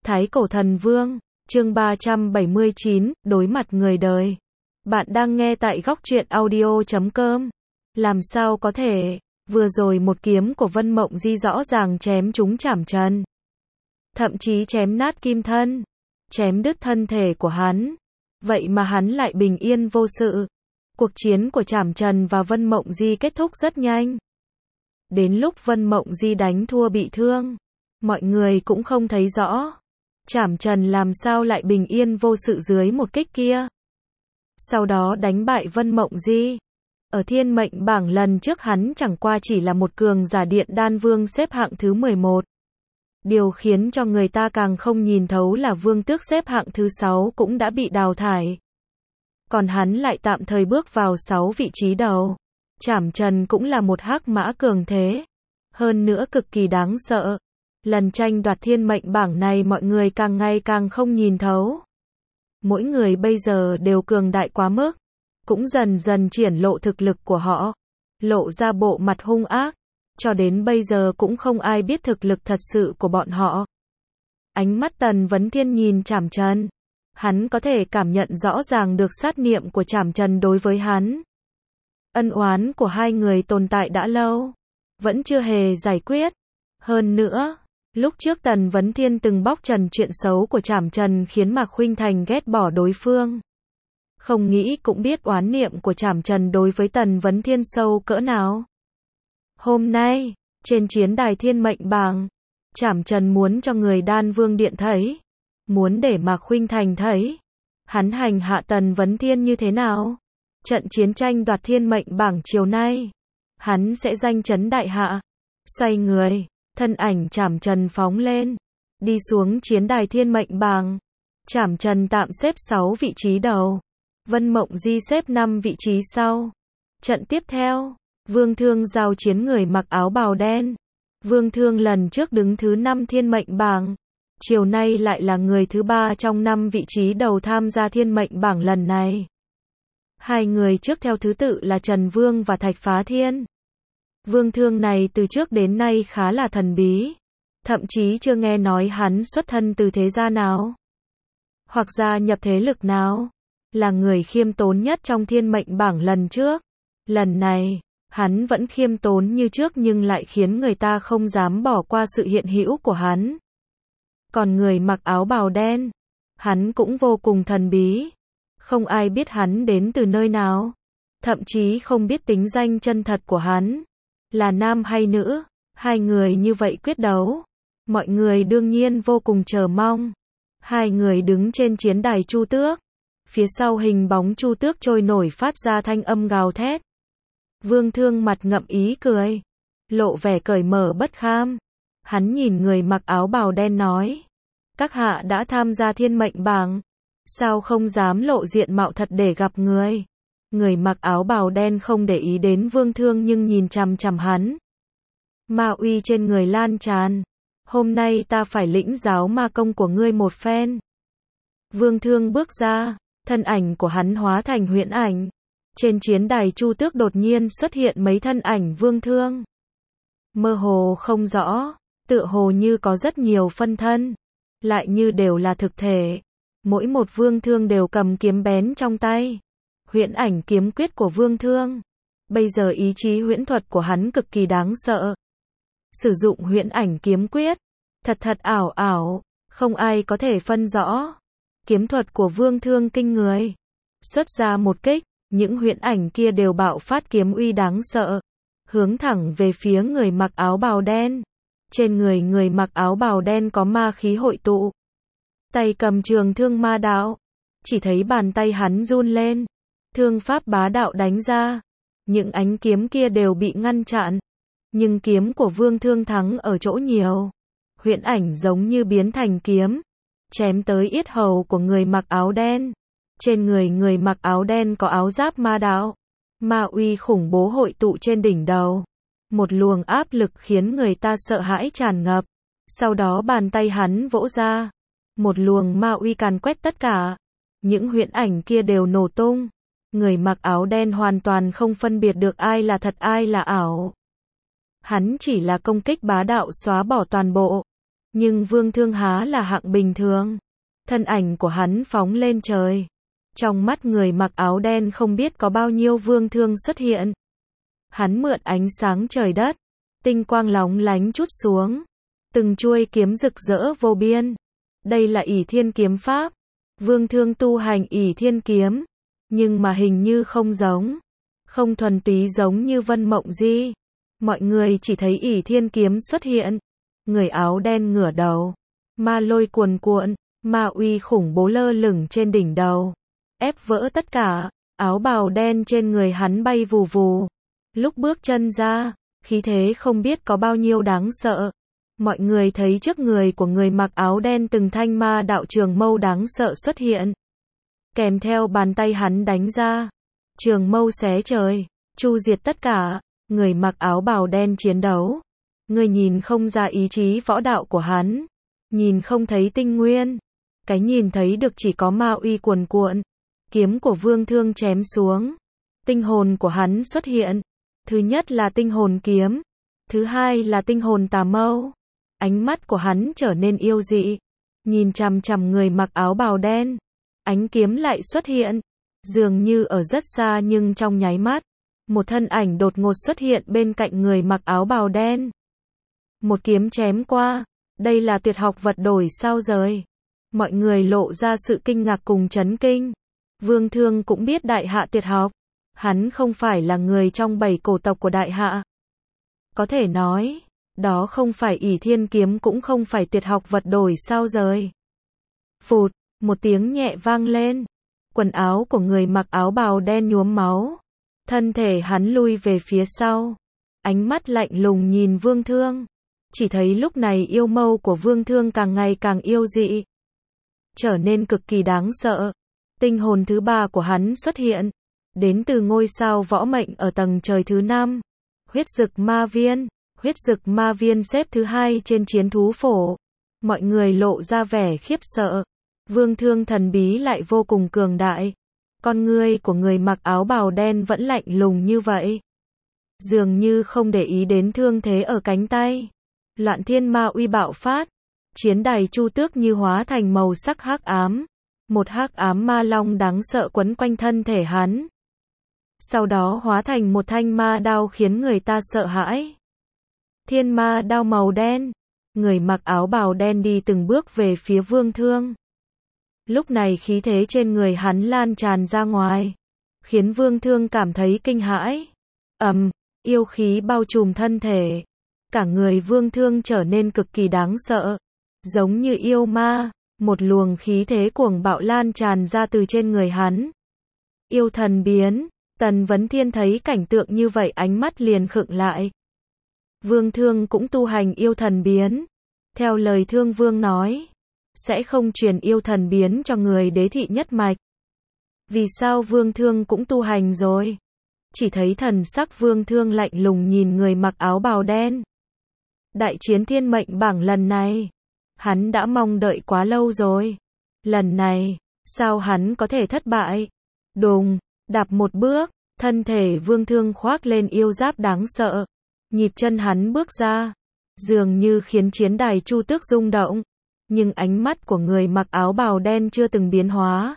Thái Cổ Thần Vương, chương 379, đối mặt người đời. Bạn đang nghe tại góc truyện audio.com. Làm sao có thể, vừa rồi một kiếm của Vân Mộng Di rõ ràng chém trúng Trảm Trần. Thậm chí chém nát kim thân, chém đứt thân thể của hắn. Vậy mà hắn lại bình yên vô sự. Cuộc chiến của Trảm Trần và Vân Mộng Di kết thúc rất nhanh. Đến lúc Vân Mộng Di đánh thua bị thương, mọi người cũng không thấy rõ. Trảm Trần làm sao lại bình yên vô sự dưới một kích kia. Sau đó đánh bại Vân Mộng Di. Ở thiên mệnh bảng lần trước hắn chẳng qua chỉ là một cường giả điện đan vương xếp hạng thứ 11. Điều khiến cho người ta càng không nhìn thấu là vương tước xếp hạng thứ 6 cũng đã bị đào thải. Còn hắn lại tạm thời bước vào 6 vị trí đầu. Trảm Trần cũng là một hắc mã cường thế. Hơn nữa cực kỳ đáng sợ. Lần tranh đoạt thiên mệnh bảng này mọi người càng ngày càng không nhìn thấu. Mỗi người bây giờ đều cường đại quá mức. Cũng dần dần triển lộ thực lực của họ. Lộ ra bộ mặt hung ác. Cho đến bây giờ cũng không ai biết thực lực thật sự của bọn họ. Ánh mắt Tần Vấn Thiên nhìn Trảm Trần. Hắn có thể cảm nhận rõ ràng được sát niệm của Trảm Trần đối với hắn. Ân oán của hai người tồn tại đã lâu. Vẫn chưa hề giải quyết. Hơn nữa, lúc trước Tần Vấn Thiên từng bóc trần chuyện xấu của Trảm Trần khiến Mạc Khuynh Thành ghét bỏ đối phương. Không nghĩ cũng biết oán niệm của Trảm Trần đối với Tần Vấn Thiên sâu cỡ nào. Hôm nay, trên chiến đài thiên mệnh bảng, Trảm Trần muốn cho người Đan Vương Điện thấy. Muốn để Mạc Khuynh Thành thấy. Hắn hành hạ Tần Vấn Thiên như thế nào? Trận chiến tranh đoạt thiên mệnh bảng chiều nay. Hắn sẽ danh chấn đại hạ. Xoay người. Thân ảnh Trảm Trần phóng lên. Đi xuống chiến đài thiên mệnh bảng. Trảm Trần tạm xếp 6 vị trí đầu. Vân Mộng Di xếp 5 vị trí sau. Trận tiếp theo. Vương Thương giao chiến người mặc áo bào đen. Vương Thương lần trước đứng thứ 5 thiên mệnh bảng. Chiều nay lại là người thứ 3 trong 5 vị trí đầu tham gia thiên mệnh bảng lần này. Hai người trước theo thứ tự là Trần Vương và Thạch Phá Thiên. Vương Thương này từ trước đến nay khá là thần bí. Thậm chí chưa nghe nói hắn xuất thân từ thế gia nào. Hoặc gia nhập thế lực nào. Là người khiêm tốn nhất trong thiên mệnh bảng lần trước. Lần này, hắn vẫn khiêm tốn như trước nhưng lại khiến người ta không dám bỏ qua sự hiện hữu của hắn. Còn người mặc áo bào đen, hắn cũng vô cùng thần bí. Không ai biết hắn đến từ nơi nào. Thậm chí không biết tính danh chân thật của hắn. Là nam hay nữ. Hai người như vậy quyết đấu. Mọi người đương nhiên vô cùng chờ mong. Hai người đứng trên chiến đài Chu Tước. Phía sau hình bóng Chu Tước trôi nổi phát ra thanh âm gào thét. Vương Thương mặt ngậm ý cười. Lộ vẻ cởi mở bất kham. Hắn nhìn người mặc áo bào đen nói. Các hạ đã tham gia thiên mệnh bảng. Sao không dám lộ diện mạo thật để gặp người? Người mặc áo bào đen không để ý đến Vương Thương nhưng nhìn chằm chằm hắn. Ma uy trên người lan tràn. Hôm nay ta phải lĩnh giáo ma công của ngươi một phen. Vương Thương bước ra. Thân ảnh của hắn hóa thành huyễn ảnh. Trên chiến đài Chu Tước đột nhiên xuất hiện mấy thân ảnh Vương Thương. Mơ hồ không rõ. Tựa hồ như có rất nhiều phân thân. Lại như đều là thực thể. Mỗi một Vương Thương đều cầm kiếm bén trong tay. Huyễn ảnh kiếm quyết của Vương Thương. Bây giờ ý chí huyễn thuật của hắn cực kỳ đáng sợ. Sử dụng huyễn ảnh kiếm quyết. Thật ảo ảo. Không ai có thể phân rõ. Kiếm thuật của Vương Thương kinh người. Xuất ra một kích. Những huyễn ảnh kia đều bạo phát kiếm uy đáng sợ. Hướng thẳng về phía người mặc áo bào đen. Trên người mặc áo bào đen có ma khí hội tụ. Tay cầm trường thương ma đạo. Chỉ thấy bàn tay hắn run lên. Thương pháp bá đạo đánh ra. Những ánh kiếm kia đều bị ngăn chặn. Nhưng kiếm của Vương Thương thắng ở chỗ nhiều. Huyễn ảnh giống như biến thành kiếm. Chém tới yết hầu của người mặc áo đen. Trên người mặc áo đen có áo giáp ma đạo. Ma uy khủng bố hội tụ trên đỉnh đầu. Một luồng áp lực khiến người ta sợ hãi tràn ngập. Sau đó bàn tay hắn vỗ ra. Một luồng ma uy càn quét tất cả. Những huyễn ảnh kia đều nổ tung. Người mặc áo đen hoàn toàn không phân biệt được ai là thật ai là ảo. Hắn chỉ là công kích bá đạo xóa bỏ toàn bộ. Nhưng Vương Thương há là hạng bình thường. Thân ảnh của hắn phóng lên trời. Trong mắt người mặc áo đen không biết có bao nhiêu Vương Thương xuất hiện. Hắn mượn ánh sáng trời đất, tinh quang lóng lánh chút xuống. Từng chuôi kiếm rực rỡ vô biên. Đây là Ỷ Thiên kiếm pháp. Vương Thương tu hành Ỷ Thiên kiếm. Nhưng mà hình như không giống. Không thuần túy giống như Vân Mộng Di. Mọi người chỉ thấy Ỷ Thiên kiếm xuất hiện. Người áo đen ngửa đầu. Ma lôi cuồn cuộn, ma uy khủng bố lơ lửng trên đỉnh đầu. Ép vỡ tất cả, áo bào đen trên người hắn bay vù vù. Lúc bước chân ra, khí thế không biết có bao nhiêu đáng sợ. Mọi người thấy trước người của người mặc áo đen từng thanh ma đạo trường mâu đáng sợ xuất hiện. Kèm theo bàn tay hắn đánh ra. Trường mâu xé trời, chu diệt tất cả. Người mặc áo bào đen chiến đấu. Người nhìn không ra ý chí võ đạo của hắn. Nhìn không thấy tinh nguyên. Cái nhìn thấy được chỉ có ma uy cuồn cuộn. Kiếm của Vương Thương chém xuống. Tinh hồn của hắn xuất hiện. Thứ nhất là tinh hồn kiếm. Thứ hai là tinh hồn tà mâu. Ánh mắt của hắn trở nên yêu dị. Nhìn chằm chằm người mặc áo bào đen. Ánh kiếm lại xuất hiện. Dường như ở rất xa nhưng trong nháy mắt. Một thân ảnh đột ngột xuất hiện bên cạnh người mặc áo bào đen. Một kiếm chém qua. Đây là tuyệt học vật đổi sao rời. Mọi người lộ ra sự kinh ngạc cùng chấn kinh. Vương Thương cũng biết đại hạ tuyệt học. Hắn không phải là người trong 7 cổ tộc của đại hạ. Có thể nói, đó không phải Ỷ Thiên kiếm cũng không phải tuyệt học vật đổi sao rời. Phụt, một tiếng nhẹ vang lên. Quần áo của người mặc áo bào đen nhuốm máu. Thân thể hắn lui về phía sau. Ánh mắt lạnh lùng nhìn Vương Thương. Chỉ thấy lúc này yêu mâu của Vương Thương càng ngày càng yêu dị. Trở nên cực kỳ đáng sợ. Tinh hồn thứ 3 của hắn xuất hiện. Đến từ ngôi sao võ mệnh ở tầng trời thứ 5. Huyết dực ma viên. Huyết dực ma viên xếp thứ 2 trên chiến thú phổ. Mọi người lộ ra vẻ khiếp sợ. Vương Thương thần bí lại vô cùng cường đại. Con ngươi của người mặc áo bào đen vẫn lạnh lùng như vậy. Dường như không để ý đến thương thế ở cánh tay. Loạn thiên ma uy bạo phát. Chiến đài chu tước như hóa thành màu sắc hắc ám. Một hắc ám ma long đáng sợ quấn quanh thân thể hắn. Sau đó hóa thành một thanh ma đao khiến người ta sợ hãi. Thiên ma đao màu đen. Người mặc áo bào đen đi từng bước về phía Vương Thương. Lúc này khí thế trên người hắn lan tràn ra ngoài. Khiến Vương Thương cảm thấy kinh hãi. Yêu khí bao trùm thân thể. Cả người Vương Thương trở nên cực kỳ đáng sợ. Giống như yêu ma. Một luồng khí thế cuồng bạo lan tràn ra từ trên người hắn. Yêu thần biến. Tần Vấn Thiên thấy cảnh tượng như vậy ánh mắt liền khựng lại. Vương Thương cũng tu hành yêu thần biến. Theo lời Thương Vương nói, sẽ không truyền yêu thần biến cho người đế thị nhất mạch. Vì sao Vương Thương cũng tu hành rồi? Chỉ thấy thần sắc Vương Thương lạnh lùng nhìn người mặc áo bào đen. Đại chiến thiên mệnh bảng lần này, hắn đã mong đợi quá lâu rồi. Lần này, sao hắn có thể thất bại? Đùng, đạp một bước, thân thể Vương Thương khoác lên yêu giáp đáng sợ. Nhịp chân hắn bước ra, dường như khiến chiến đài chu tước rung động. Nhưng ánh mắt của người mặc áo bào đen chưa từng biến hóa.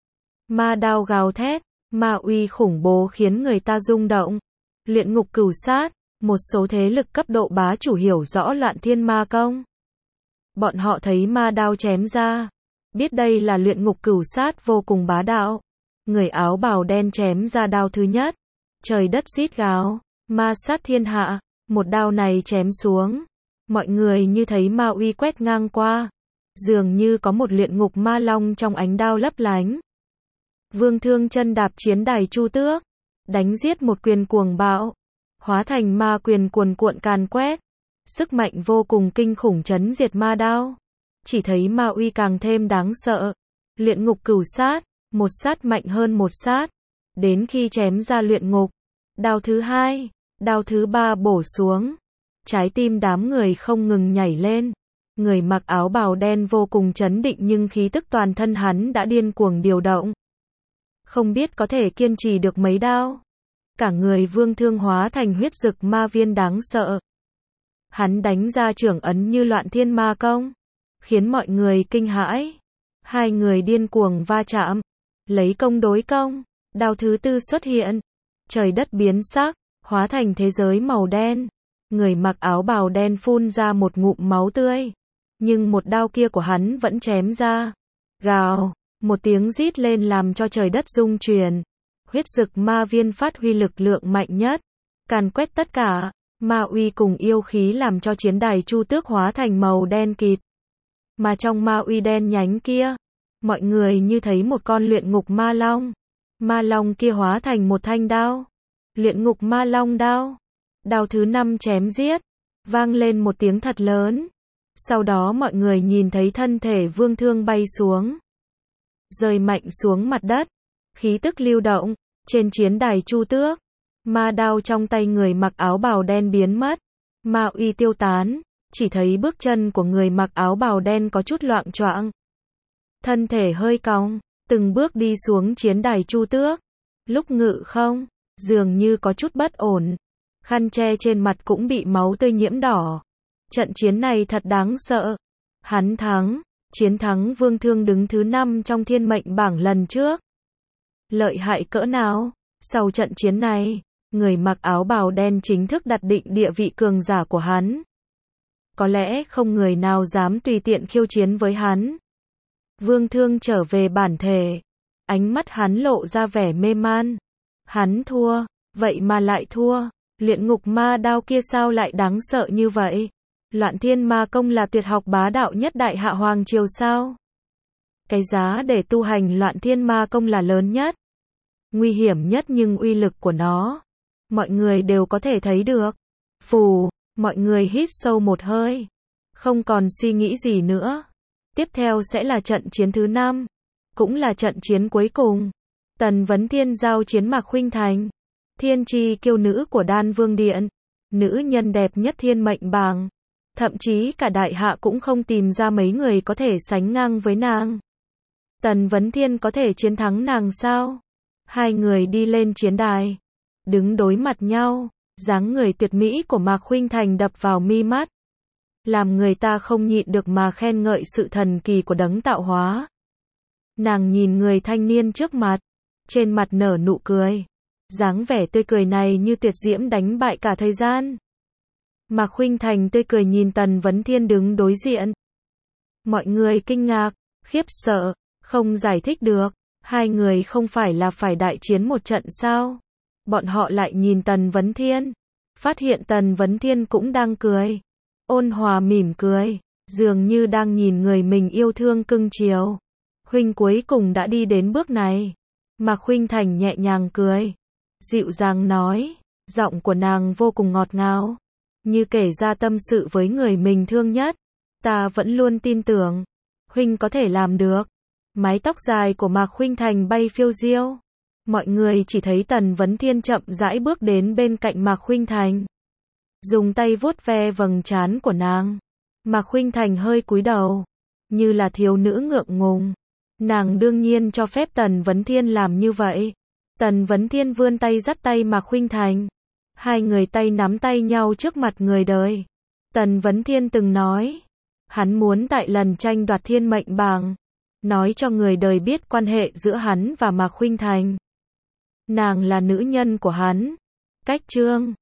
Ma đao gào thét, ma uy khủng bố khiến người ta rung động. Luyện ngục cửu sát, một số thế lực cấp độ bá chủ hiểu rõ loạn thiên ma công. Bọn họ thấy ma đao chém ra, biết đây là luyện ngục cửu sát vô cùng bá đạo. Người áo bào đen chém ra đao thứ nhất. Trời đất rít gào, ma sát thiên hạ, một đao này chém xuống. Mọi người như thấy ma uy quét ngang qua. Dường như có một luyện ngục ma long trong ánh đao lấp lánh. Vương Thương chân đạp chiến đài chu tước. Đánh giết một quyền cuồng bạo. Hóa thành ma quyền cuồn cuộn càn quét. Sức mạnh vô cùng kinh khủng chấn diệt ma đao. Chỉ thấy ma uy càng thêm đáng sợ. Luyện ngục cửu sát. Một sát mạnh hơn một sát. Đến khi chém ra luyện ngục. Đao thứ 2, đao thứ 3 bổ xuống. Trái tim đám người không ngừng nhảy lên. Người mặc áo bào đen vô cùng chấn định nhưng khí tức toàn thân hắn đã điên cuồng điều động. Không biết có thể kiên trì được mấy đao. Cả người Vương Thương hóa thành huyết dực ma viên đáng sợ. Hắn đánh ra trưởng ấn như Loạn Thiên Ma Công, khiến mọi người kinh hãi. Hai người điên cuồng va chạm, lấy công đối công, đao thứ tư xuất hiện, trời đất biến sắc, hóa thành thế giới màu đen. Người mặc áo bào đen phun ra một ngụm máu tươi, nhưng một đao kia của hắn vẫn chém ra. Gào, một tiếng rít lên làm cho trời đất rung chuyển. Huyết Dực Ma Viên phát huy lực lượng mạnh nhất, càn quét tất cả, ma uy cùng yêu khí làm cho chiến đài Chu Tước hóa thành màu đen kịt. Mà trong ma uy đen nhánh kia, mọi người như thấy một con luyện ngục ma long. Ma long kia hóa thành một thanh đao. Luyện ngục ma long đao. Đao thứ 5 chém giết, vang lên một tiếng thật lớn. Sau đó mọi người nhìn thấy thân thể Vương Thương bay xuống, rơi mạnh xuống mặt đất, khí tức lưu động, trên chiến đài Chu Tước. Ma đao trong tay người mặc áo bào đen biến mất, ma uy tiêu tán, chỉ thấy bước chân của người mặc áo bào đen có chút loạng choạng. Thân thể hơi cong, từng bước đi xuống chiến đài Chu Tước. Lúc ngự không, dường như có chút bất ổn. Khăn che trên mặt cũng bị máu tươi nhiễm đỏ. Trận chiến này thật đáng sợ. Hắn thắng, chiến thắng Vương Thương đứng thứ 5 trong thiên mệnh bảng lần trước. Lợi hại cỡ nào? Sau trận chiến này, người mặc áo bào đen chính thức đặt định địa vị cường giả của hắn. Có lẽ không người nào dám tùy tiện khiêu chiến với hắn. Vương Thương trở về bản thể, ánh mắt hắn lộ ra vẻ mê man. Hắn thua, vậy mà lại thua. Luyện ngục ma đao kia sao lại đáng sợ như vậy? Loạn Thiên Ma Công là tuyệt học bá đạo nhất Đại Hạ Hoàng Triều sao? Cái giá để tu hành Loạn Thiên Ma Công là lớn nhất, nguy hiểm nhất, nhưng uy lực của nó, mọi người đều có thể thấy được. Phù, mọi người hít sâu một hơi, không còn suy nghĩ gì nữa. Tiếp theo sẽ là trận chiến thứ 5, cũng là trận chiến cuối cùng. Tần Vấn Thiên giao chiến Mạc Khuynh Thành, thiên chi kiêu nữ của Đan Vương Điện, nữ nhân đẹp nhất thiên mệnh bảng. Thậm chí cả Đại Hạ cũng không tìm ra mấy người có thể sánh ngang với nàng. Tần Vấn Thiên có thể chiến thắng nàng sao? Hai người đi lên chiến đài, đứng đối mặt nhau, dáng người tuyệt mỹ của Mạc Khuynh Thành đập vào mi mắt, làm người ta không nhịn được mà khen ngợi sự thần kỳ của đấng tạo hóa. Nàng nhìn người thanh niên trước mặt, trên mặt nở nụ cười, dáng vẻ tươi cười này như tuyệt diễm đánh bại cả thời gian. Mạc Khuynh Thành tươi cười nhìn Tần Vấn Thiên đứng đối diện. Mọi người kinh ngạc, khiếp sợ, không giải thích được. Hai người không phải là phải đại chiến một trận sao? Bọn họ lại nhìn Tần Vấn Thiên, phát hiện Tần Vấn Thiên cũng đang cười, ôn hòa mỉm cười, dường như đang nhìn người mình yêu thương cưng chiều. Huynh cuối cùng đã đi đến bước này. Mạc Khuynh Thành nhẹ nhàng cười, dịu dàng nói, giọng của nàng vô cùng ngọt ngào, như kể ra tâm sự với người mình thương nhất. Ta vẫn luôn tin tưởng, Huynh có thể làm được. Mái tóc dài của Mạc Khuynh Thành bay phiêu diêu. Mọi người chỉ thấy Tần Vấn Thiên chậm rãi bước đến bên cạnh Mạc Khuynh Thành, dùng tay vuốt ve vầng trán của nàng. Mạc Khuynh Thành hơi cúi đầu, như là thiếu nữ ngượng ngùng. Nàng đương nhiên cho phép Tần Vấn Thiên làm như vậy. Tần Vấn Thiên vươn tay dắt tay Mạc Khuynh Thành. Hai người tay nắm tay nhau trước mặt người đời. Tần Vấn Thiên từng nói, hắn muốn tại lần tranh đoạt thiên mệnh bảng, nói cho người đời biết quan hệ giữa hắn và Mạc Khuynh Thành. Nàng là nữ nhân của hắn. Cách chương